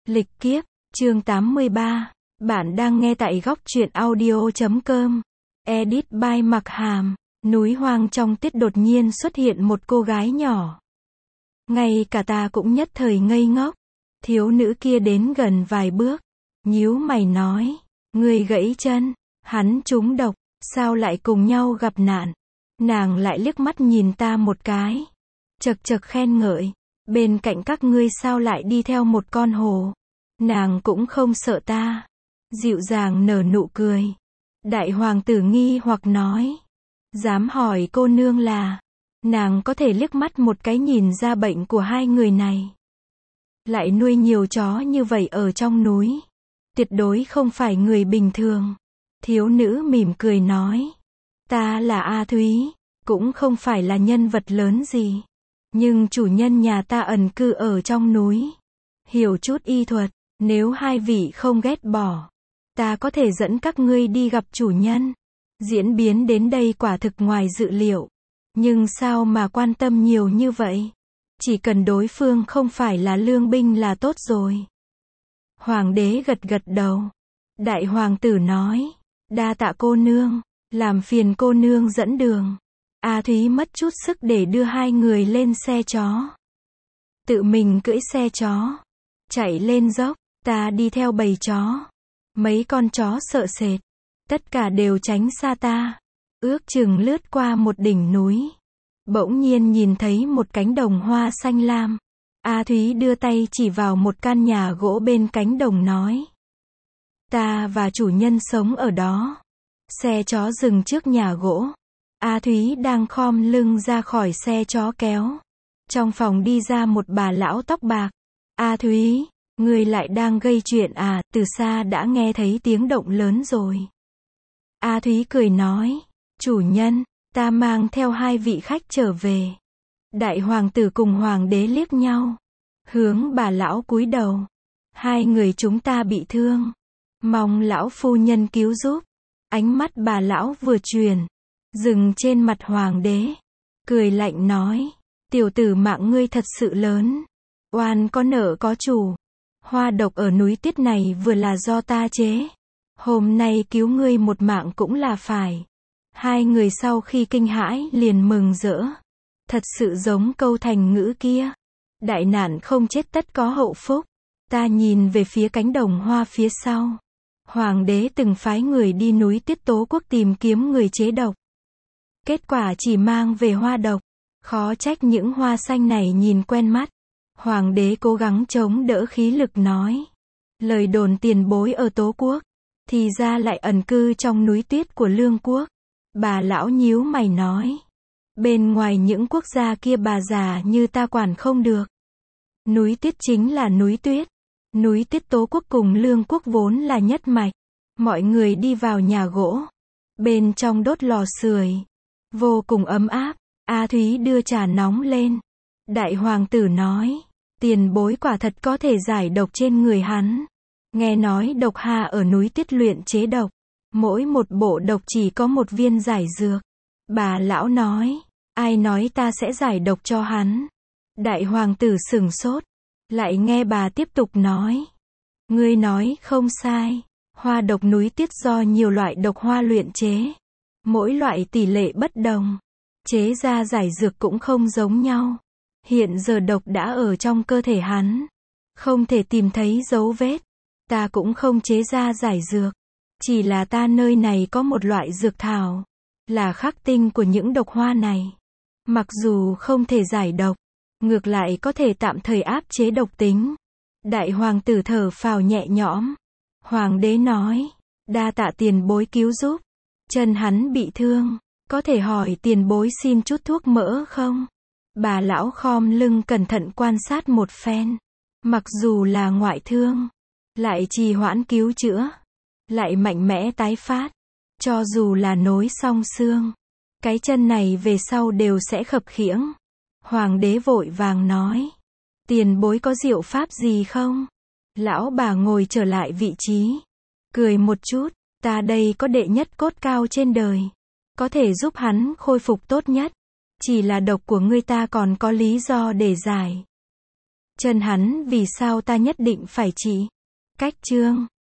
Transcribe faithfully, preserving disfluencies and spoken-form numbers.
Lịch kiếp, chương tám mươi ba. Bạn đang nghe tại góc truyện audio chấm com. Edit by Mặc Hàm. Núi hoang trong tiết đột nhiên xuất hiện một cô gái nhỏ. Ngay cả ta cũng nhất thời ngây ngốc. Thiếu nữ kia đến gần vài bước. Nhíu mày nói. Người gãy chân. Hắn trúng độc. Sao lại cùng nhau gặp nạn? Nàng lại liếc mắt nhìn ta một cái. Chật chật khen ngợi. Bên cạnh các ngươi sao lại đi theo một con hồ? Nàng cũng không sợ ta. Dịu dàng nở nụ cười. Đại hoàng tử nghi hoặc nói. Dám hỏi cô nương là. Nàng có thể liếc mắt một cái nhìn ra bệnh của hai người này. Lại nuôi nhiều chó như vậy ở trong núi. Tuyệt đối không phải người bình thường. Thiếu nữ mỉm cười nói. Ta là A Thúy. Cũng không phải là nhân vật lớn gì. Nhưng chủ nhân nhà ta ẩn cư ở trong núi. Hiểu chút y thuật. Nếu hai vị không ghét bỏ, ta có thể dẫn các ngươi đi gặp chủ nhân. Diễn biến đến đây quả thực ngoài dự liệu. Nhưng sao mà quan tâm nhiều như vậy? Chỉ cần đối phương không phải là lương binh là tốt rồi. Hoàng đế gật gật đầu. Đại hoàng tử nói. Đa tạ cô nương. Làm phiền cô nương dẫn đường. A Thúy mất chút sức để đưa hai người lên xe chó. Tự mình cưỡi xe chó. Chạy lên dốc. Ta đi theo bầy chó. Mấy con chó sợ sệt. Tất cả đều tránh xa ta. Ước chừng lướt qua một đỉnh núi. Bỗng nhiên nhìn thấy một cánh đồng hoa xanh lam. A Thúy đưa tay chỉ vào một căn nhà gỗ bên cánh đồng nói. Ta và chủ nhân sống ở đó. Xe chó dừng trước nhà gỗ. A Thúy đang khom lưng ra khỏi xe chó kéo. Trong phòng đi ra một bà lão tóc bạc. A Thúy. Người lại đang gây chuyện à, từ xa đã nghe thấy tiếng động lớn rồi. A Thúy cười nói, chủ nhân, ta mang theo hai vị khách trở về. Đại hoàng tử cùng hoàng đế liếc nhau. Hướng bà lão cúi đầu. Hai người chúng ta bị thương. Mong lão phu nhân cứu giúp. Ánh mắt bà lão vừa chuyển. Dừng trên mặt hoàng đế. Cười lạnh nói, tiểu tử mạng ngươi thật sự lớn. Oan có nợ có chủ. Hoa độc ở núi Tiết này vừa là do ta chế. Hôm nay cứu ngươi một mạng cũng là phải. Hai người sau khi kinh hãi liền mừng rỡ. Thật sự giống câu thành ngữ kia. Đại nạn không chết tất có hậu phúc. Ta nhìn về phía cánh đồng hoa phía sau. Hoàng đế từng phái người đi núi Tiết Tố Quốc tìm kiếm người chế độc. Kết quả chỉ mang về hoa độc. Khó trách những hoa xanh này nhìn quen mắt. Hoàng đế cố gắng chống đỡ khí lực nói. Lời đồn tiền bối ở Tố Quốc. Thì ra lại ẩn cư trong núi tuyết của Lương Quốc. Bà lão nhíu mày nói. Bên ngoài những quốc gia kia bà già như ta quản không được. Núi tuyết chính là núi tuyết. Núi tuyết Tố Quốc cùng Lương Quốc vốn là nhất mạch. Mọi người đi vào nhà gỗ. Bên trong đốt lò sưởi. Vô cùng ấm áp. A Thúy đưa trà nóng lên. Đại hoàng tử nói. Tiền bối quả thật có thể giải độc trên người hắn. Nghe nói độc hà ở núi Tiết luyện chế độc. Mỗi một bộ độc chỉ có một viên giải dược. Bà lão nói. Ai nói ta sẽ giải độc cho hắn? Đại hoàng tử sửng sốt. Lại nghe bà tiếp tục nói. Ngươi nói không sai. Hoa độc núi Tiết do nhiều loại độc hoa luyện chế. Mỗi loại tỷ lệ bất đồng. Chế ra giải dược cũng không giống nhau. Hiện giờ độc đã ở trong cơ thể hắn. Không thể tìm thấy dấu vết. Ta cũng không chế ra giải dược. Chỉ là ta nơi này có một loại dược thảo. Là khắc tinh của những độc hoa này. Mặc dù không thể giải độc. Ngược lại có thể tạm thời áp chế độc tính. Đại hoàng tử thở phào nhẹ nhõm. Hoàng đế nói. Đa tạ tiền bối cứu giúp. Chân hắn bị thương. Có thể hỏi tiền bối xin chút thuốc mỡ không? Bà lão khom lưng cẩn thận quan sát một phen. Mặc dù là ngoại thương, lại trì hoãn cứu chữa, lại mạnh mẽ tái phát. Cho dù là nối song xương, cái chân này về sau đều sẽ khập khiễng. Hoàng đế vội vàng nói. Tiền bối có diệu pháp gì không? Lão bà ngồi trở lại vị trí. Cười một chút. Ta đây có đệ nhất cốt cao trên đời. Có thể giúp hắn khôi phục tốt nhất. Chỉ là độc của ngươi ta còn có lý do để giải. Chân hắn vì sao ta nhất định phải chỉ. Cách chương